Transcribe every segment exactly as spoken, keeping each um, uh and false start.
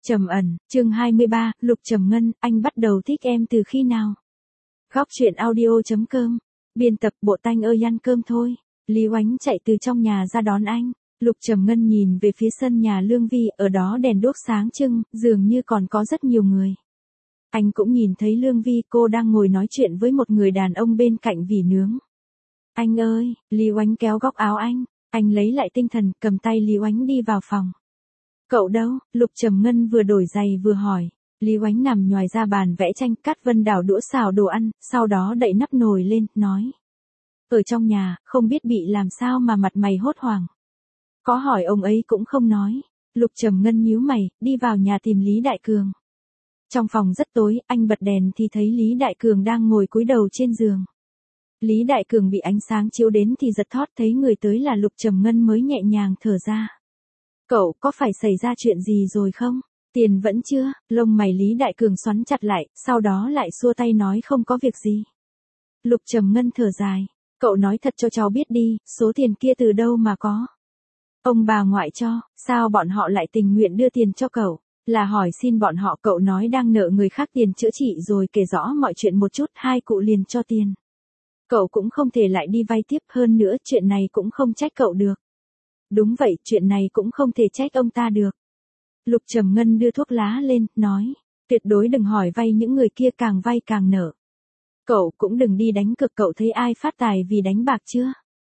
Trầm ẩn, chương hai mươi ba, Lục Trầm Ngân, anh bắt đầu thích em từ khi nào? Góc truyện audio chấm com, biên tập Bộ Tanh ơi ăn cơm thôi. Lý Oánh chạy từ trong nhà ra đón anh. Lục Trầm Ngân nhìn về phía sân nhà Lương Vi, ở đó đèn đuốc sáng trưng, dường như còn có rất nhiều người. Anh cũng nhìn thấy Lương Vi, cô đang ngồi nói chuyện với một người đàn ông bên cạnh vỉ nướng. Anh ơi, Lý Oánh kéo góc áo anh, anh lấy lại tinh thần, cầm tay Lý Oánh đi vào phòng. Cậu đâu? Lục Trầm Ngân vừa đổi giày vừa hỏi. Lý Oánh nằm nhoài ra bàn vẽ tranh, Cát Vân đảo đũa xào đồ ăn, sau đó đậy nắp nồi lên, nói. Ở trong nhà, không biết bị làm sao mà mặt mày hốt hoảng. Có hỏi ông ấy cũng không nói. Lục Trầm Ngân nhíu mày, đi vào nhà tìm Lý Đại Cường. Trong phòng rất tối, anh bật đèn thì thấy Lý Đại Cường đang ngồi cúi đầu trên giường. Lý Đại Cường bị ánh sáng chiếu đến thì giật thót, thấy người tới là Lục Trầm Ngân mới nhẹ nhàng thở ra. Cậu có phải xảy ra chuyện gì rồi không? Tiền vẫn chưa? Lông mày Lý Đại Cường xoắn chặt lại, sau đó lại xua tay nói không có việc gì. Lục Trầm Ngân thở dài. Cậu nói thật cho cháu biết đi, số tiền kia từ đâu mà có? Ông bà ngoại cho, sao bọn họ lại tình nguyện đưa tiền cho cậu? Là hỏi xin bọn họ, cậu nói đang nợ người khác tiền chữa trị rồi kể rõ mọi chuyện một chút, hai cụ liền cho tiền. Cậu cũng không thể lại đi vay tiếp, hơn nữa chuyện này cũng không trách cậu được. Đúng vậy, chuyện này cũng không thể trách ông ta được. Lục Trầm Ngân đưa thuốc lá lên, nói, tuyệt đối đừng hỏi vay những người kia, càng vay càng nợ. Cậu cũng đừng đi đánh cược, cậu thấy ai phát tài vì đánh bạc chưa?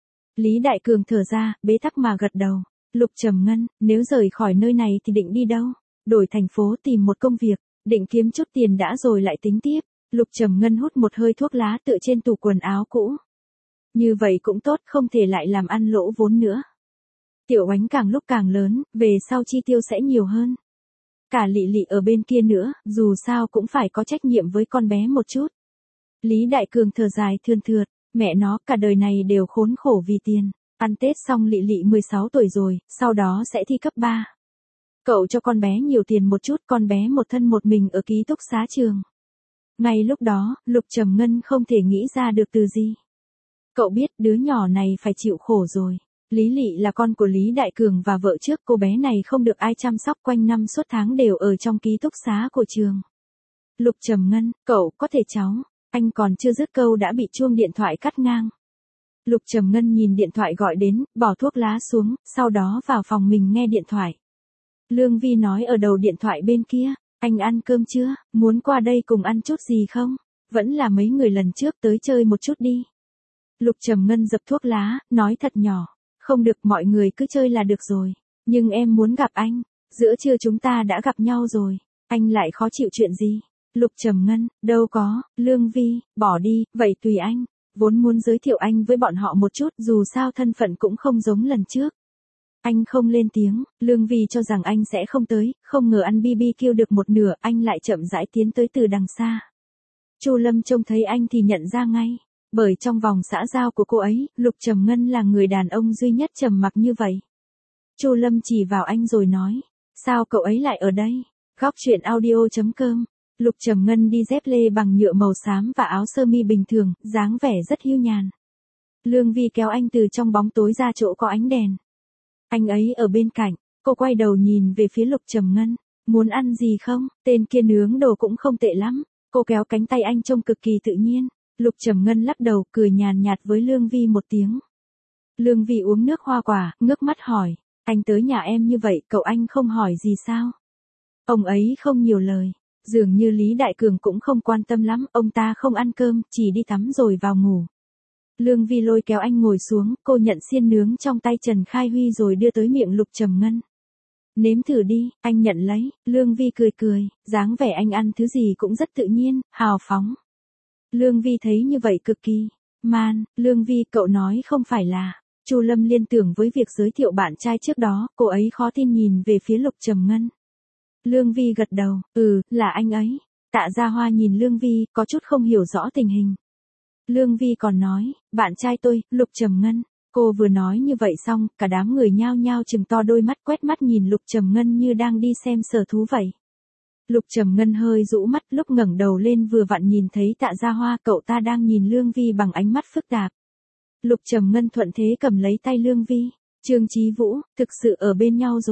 Lý Đại Cường thở ra, bế tắc mà gật đầu. Lục Trầm Ngân, nếu rời khỏi nơi này thì định đi đâu? Đổi thành phố tìm một công việc, định kiếm chút tiền đã rồi lại tính tiếp. Lục Trầm Ngân hút một hơi thuốc lá tựa trên tủ quần áo cũ. Như vậy cũng tốt, không thể lại làm ăn lỗ vốn nữa. Tiểu Oánh càng lúc càng lớn, về sau chi tiêu sẽ nhiều hơn. Cả Lị Lị ở bên kia nữa, dù sao cũng phải có trách nhiệm với con bé một chút. Lý Đại Cường thở dài thườn thượt, mẹ nó cả đời này đều khốn khổ vì tiền. Ăn Tết xong Lị Lị mười sáu tuổi rồi, sau đó sẽ thi cấp ba. Cậu cho con bé nhiều tiền một chút, con bé một thân một mình ở ký túc xá trường. Ngay lúc đó, Lục Trầm Ngân không thể nghĩ ra được từ gì. Cậu biết đứa nhỏ này phải chịu khổ rồi. Lý Lị là con của Lý Đại Cường và vợ trước, cô bé này không được ai chăm sóc, quanh năm suốt tháng đều ở trong ký túc xá của trường. Lục Trầm Ngân, cậu có thể cháu, anh còn chưa dứt câu đã bị chuông điện thoại cắt ngang. Lục Trầm Ngân nhìn điện thoại gọi đến, bỏ thuốc lá xuống, sau đó vào phòng mình nghe điện thoại. Lương Vi nói ở đầu điện thoại bên kia, anh ăn cơm chưa, muốn qua đây cùng ăn chút gì không? Vẫn là mấy người lần trước tới chơi một chút đi. Lục Trầm Ngân dập thuốc lá, nói thật nhỏ. Không được, mọi người cứ chơi là được rồi. Nhưng em muốn gặp anh. Giữa trưa chúng ta đã gặp nhau rồi. Anh lại khó chịu chuyện gì? Lục Trầm Ngân, đâu có, Lương Vi, bỏ đi, vậy tùy anh. Vốn muốn giới thiệu anh với bọn họ một chút, dù sao thân phận cũng không giống lần trước. Anh không lên tiếng, Lương Vi cho rằng anh sẽ không tới, không ngờ ăn bi bi kiu được một nửa, anh lại chậm rãi tiến tới từ đằng xa. Chu Lâm trông thấy anh thì nhận ra ngay. Bởi trong vòng xã giao của cô ấy, Lục Trầm Ngân là người đàn ông duy nhất trầm mặc như vậy. Chu Lâm chỉ vào anh rồi nói, sao cậu ấy lại ở đây? Góc truyện audio chấm com. Lục Trầm Ngân đi dép lê bằng nhựa màu xám và áo sơ mi bình thường, dáng vẻ rất hiu nhàn. Lương Vi kéo anh từ trong bóng tối ra chỗ có ánh đèn. Anh ấy ở bên cạnh, cô quay đầu nhìn về phía Lục Trầm Ngân, muốn ăn gì không? Tên kia nướng đồ cũng không tệ lắm. Cô kéo cánh tay anh trông cực kỳ tự nhiên. Lục Trầm Ngân lắc đầu, cười nhàn nhạt với Lương Vi một tiếng. Lương Vi uống nước hoa quả, ngước mắt hỏi, anh tới nhà em như vậy, cậu anh không hỏi gì sao? Ông ấy không nhiều lời, dường như Lý Đại Cường cũng không quan tâm lắm, ông ta không ăn cơm, chỉ đi tắm rồi vào ngủ. Lương Vi lôi kéo anh ngồi xuống, cô nhận xiên nướng trong tay Trần Khai Huy rồi đưa tới miệng Lục Trầm Ngân. Nếm thử đi, anh nhận lấy. Lương Vi cười cười, dáng vẻ anh ăn thứ gì cũng rất tự nhiên, hào phóng. Lương Vi thấy như vậy cực kỳ man. Lương Vi, cậu nói không phải là? Chu Lâm liên tưởng với việc giới thiệu bạn trai trước đó, cô ấy khó tin nhìn về phía Lục Trầm Ngân. Lương Vi gật đầu, ừ, là anh ấy. Tạ Gia Hoa nhìn Lương Vi, có chút không hiểu rõ tình hình. Lương Vi còn nói, bạn trai tôi, Lục Trầm Ngân. Cô vừa nói như vậy xong, cả đám người nhao nhao trừng to đôi mắt, quét mắt nhìn Lục Trầm Ngân như đang đi xem sở thú vậy. Lục Trầm Ngân hơi rũ mắt, lúc ngẩng đầu lên vừa vặn nhìn thấy Tạ Gia Hoa, cậu ta đang nhìn Lương Vi bằng ánh mắt phức tạp. Lục Trầm Ngân thuận thế cầm lấy tay Lương Vi. Trương Chí Vũ, thực sự ở bên nhau rồi.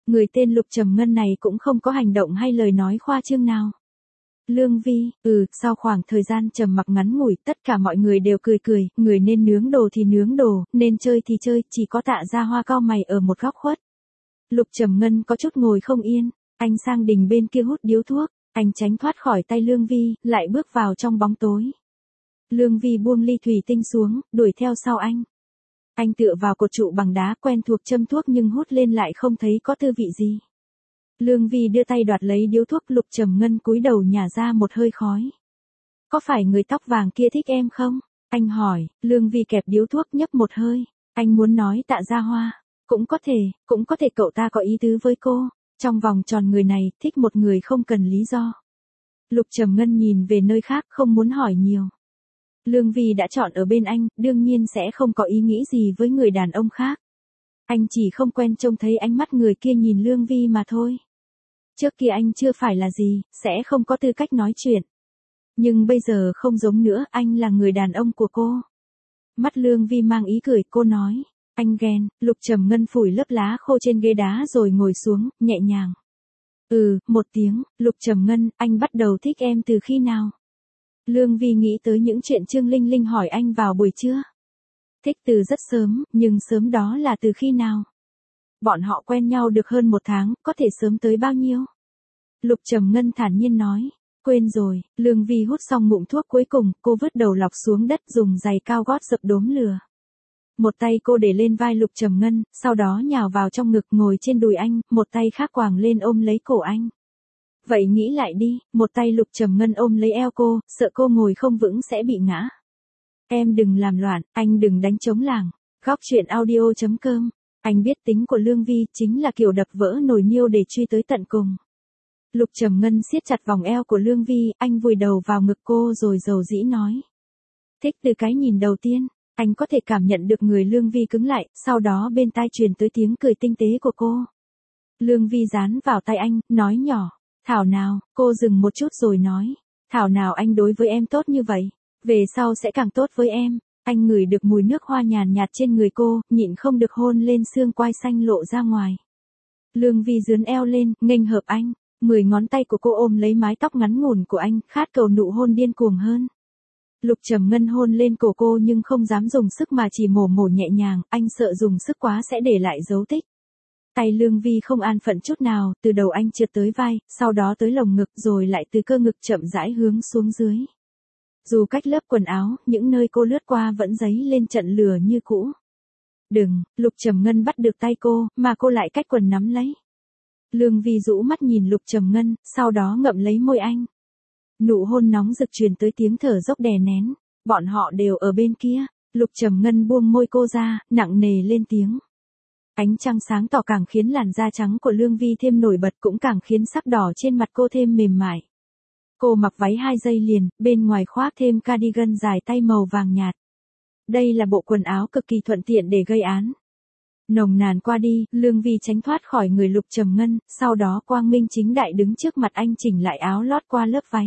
Người tên Lục Trầm Ngân này cũng không có hành động hay lời nói khoa trương nào. Lương Vi, ừ, sau khoảng thời gian trầm mặc ngắn ngủi, tất cả mọi người đều cười cười, người nên nướng đồ thì nướng đồ, nên chơi thì chơi, chỉ có Tạ Gia Hoa cau mày ở một góc khuất. Lục Trầm Ngân có chút ngồi không yên, anh sang đình bên kia hút điếu thuốc, anh tránh thoát khỏi tay Lương Vi, lại bước vào trong bóng tối. Lương Vi buông ly thủy tinh xuống, đuổi theo sau anh. Anh tựa vào cột trụ bằng đá, quen thuộc châm thuốc nhưng hút lên lại không thấy có tư vị gì. Lương Vi đưa tay đoạt lấy điếu thuốc, Lục Trầm Ngân cúi đầu nhả ra một hơi khói. Có phải người tóc vàng kia thích em không? Anh hỏi. Lương Vi kẹp điếu thuốc nhấp một hơi. Anh muốn nói Tạ Gia Hoa. Cũng có thể, cũng có thể cậu ta có ý tứ với cô. Trong vòng tròn người này, thích một người không cần lý do. Lục Trầm Ngân nhìn về nơi khác, không muốn hỏi nhiều. Lương Vi đã chọn ở bên anh, đương nhiên sẽ không có ý nghĩ gì với người đàn ông khác. Anh chỉ không quen trông thấy ánh mắt người kia nhìn Lương Vi mà thôi. Trước kia anh chưa phải là gì, sẽ không có tư cách nói chuyện. Nhưng bây giờ không giống nữa, anh là người đàn ông của cô. Mắt Lương Vi mang ý cười, cô nói. Anh ghen. Lục Trầm Ngân phủi lớp lá khô trên ghế đá rồi ngồi xuống, nhẹ nhàng. Ừ, một tiếng. Lục Trầm Ngân, anh bắt đầu thích em từ khi nào? Lương Vi nghĩ tới những chuyện Trương Linh Linh hỏi anh vào buổi trưa. Thích từ rất sớm, nhưng sớm đó là từ khi nào? Bọn họ quen nhau được hơn một tháng, có thể sớm tới bao nhiêu? Lục Trầm Ngân thản nhiên nói. Quên rồi. Lương Vi hút xong ngụm thuốc cuối cùng, cô vứt đầu lọc xuống đất, dùng giày cao gót dập đốm lửa. Một tay cô để lên vai Lục Trầm Ngân, sau đó nhào vào trong ngực ngồi trên đùi anh, một tay khác quàng lên ôm lấy cổ anh. Vậy nghĩ lại đi, một tay Lục Trầm Ngân ôm lấy eo cô, sợ cô ngồi không vững sẽ bị ngã. Em đừng làm loạn, anh đừng đánh trống làng. Góc truyện audio chấm com. Anh biết tính của Lương Vi chính là kiểu đập vỡ nồi niêu để truy tới tận cùng. Lục Trầm Ngân siết chặt vòng eo của Lương Vi, anh vùi đầu vào ngực cô rồi dầu dĩ nói. Thích từ cái nhìn đầu tiên, anh có thể cảm nhận được người Lương Vi cứng lại, sau đó bên tai truyền tới tiếng cười tinh tế của cô. Lương Vi dán vào tay anh, nói nhỏ. Thảo nào, cô dừng một chút rồi nói. Thảo nào anh đối với em tốt như vậy, về sau sẽ càng tốt với em. Anh ngửi được mùi nước hoa nhàn nhạt trên người cô, nhịn không được hôn lên xương quai xanh lộ ra ngoài. Lương Vi dướn eo lên, nghênh hợp anh. Mười ngón tay của cô ôm lấy mái tóc ngắn ngủn của anh, khát cầu nụ hôn điên cuồng hơn. Lục Trầm Ngân hôn lên cổ cô nhưng không dám dùng sức mà chỉ mổ mổ nhẹ nhàng, anh sợ dùng sức quá sẽ để lại dấu tích. Tay Lương Vi không an phận chút nào, từ đầu anh trượt tới vai, sau đó tới lồng ngực rồi lại từ cơ ngực chậm rãi hướng xuống dưới. Dù cách lớp quần áo, những nơi cô lướt qua vẫn dấy lên trận lửa như cũ. Đừng, Lục Trầm Ngân bắt được tay cô, mà cô lại cách quần nắm lấy. Lương Vi rũ mắt nhìn Lục Trầm Ngân, sau đó ngậm lấy môi anh. Nụ hôn nóng rực truyền tới tiếng thở dốc đè nén. Bọn họ đều ở bên kia. Lục Trầm Ngân buông môi cô ra, nặng nề lên tiếng. Ánh trăng sáng tỏ càng khiến làn da trắng của Lương Vi thêm nổi bật, cũng càng khiến sắc đỏ trên mặt cô thêm mềm mại. Cô mặc váy hai dây liền, bên ngoài khoác thêm cardigan dài tay màu vàng nhạt. Đây là bộ quần áo cực kỳ thuận tiện để gây án. Nồng nàn qua đi, Lương Vi tránh thoát khỏi người Lục Trầm Ngân, sau đó quang minh chính đại đứng trước mặt anh chỉnh lại áo lót qua lớp váy.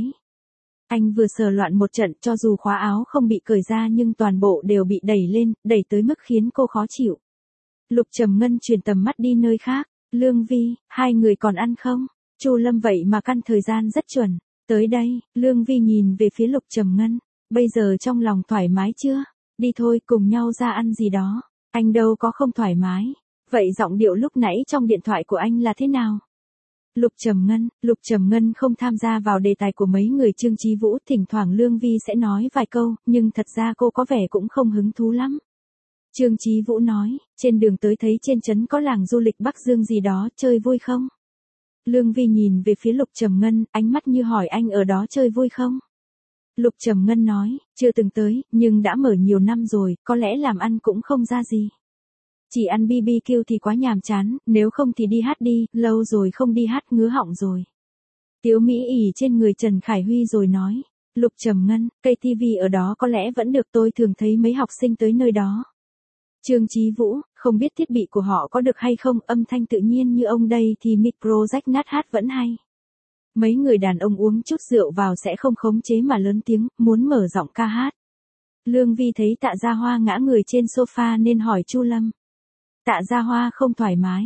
Anh vừa sờ loạn một trận, cho dù khóa áo không bị cởi ra nhưng toàn bộ đều bị đẩy lên, đẩy tới mức khiến cô khó chịu. Lục Trầm Ngân chuyển tầm mắt đi nơi khác. Lương Vi, hai người còn ăn không? Chu Lâm vậy mà căn thời gian rất chuẩn. Tới đây, Lương Vi nhìn về phía Lục Trầm Ngân. Bây giờ trong lòng thoải mái chưa? Đi thôi, cùng nhau ra ăn gì đó. Anh đâu có không thoải mái. Vậy giọng điệu lúc nãy trong điện thoại của anh là thế nào? Lục Trầm Ngân, Lục Trầm Ngân không tham gia vào đề tài của mấy người Trương Chí Vũ, thỉnh thoảng Lương Vi sẽ nói vài câu, nhưng thật ra cô có vẻ cũng không hứng thú lắm. Trương Chí Vũ nói, trên đường tới thấy trên trấn có làng du lịch Bắc Dương gì đó, chơi vui không? Lương Vi nhìn về phía Lục Trầm Ngân, ánh mắt như hỏi anh ở đó chơi vui không? Lục Trầm Ngân nói, chưa từng tới, nhưng đã mở nhiều năm rồi, có lẽ làm ăn cũng không ra gì. Chỉ ăn bê bê kiu thì quá nhàm chán, nếu không thì đi hát đi, lâu rồi không đi hát ngứa họng rồi. Tiếu Mỹ ỉ trên người Trần Khải Huy rồi nói, Lục Trầm Ngân, cây ti vi ở đó có lẽ vẫn được, tôi thường thấy mấy học sinh tới nơi đó. Trương Chí Vũ, không biết thiết bị của họ có được hay không, âm thanh tự nhiên như ông đây thì micro rách nát hát vẫn hay. Mấy người đàn ông uống chút rượu vào sẽ không khống chế mà lớn tiếng, muốn mở giọng ca hát. Lương Vi thấy Tạ Gia Hoa ngã người trên sofa nên hỏi Chu Lâm. Tạ Gia Hoa không thoải mái.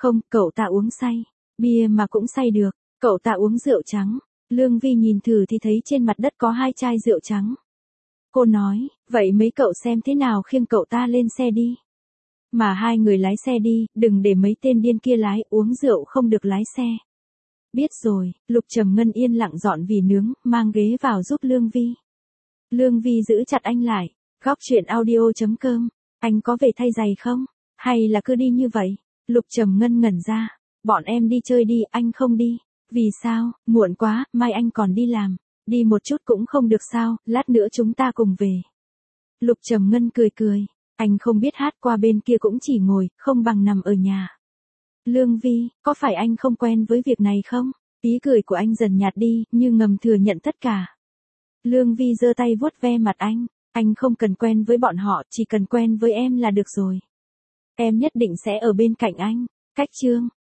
Không, cậu ta uống say. Bia mà cũng say được, cậu ta uống rượu trắng. Lương Vi nhìn thử thì thấy trên mặt đất có hai chai rượu trắng. Cô nói, vậy mấy cậu xem thế nào khiêng cậu ta lên xe đi. Mà hai người lái xe đi, đừng để mấy tên điên kia lái, uống rượu không được lái xe. Biết rồi, Lục Trầm Ngân yên lặng dọn vỉ nướng, mang ghế vào giúp Lương Vi. Lương Vi giữ chặt anh lại, góc chuyện audio chấm com, anh có về thay giày không? Hay là cứ đi như vậy? Lục Trầm Ngân ngẩn ra, bọn em đi chơi đi, anh không đi. Vì sao, muộn quá, mai anh còn đi làm. Đi một chút cũng không được sao, lát nữa chúng ta cùng về. Lục Trầm Ngân cười cười, anh không biết hát qua bên kia cũng chỉ ngồi, không bằng nằm ở nhà. Lương Vi, có phải anh không quen với việc này không? Ý cười của anh dần nhạt đi, như ngầm thừa nhận tất cả. Lương Vi giơ tay vuốt ve mặt anh, anh không cần quen với bọn họ, chỉ cần quen với em là được rồi. Em nhất định sẽ ở bên cạnh anh. Cách chương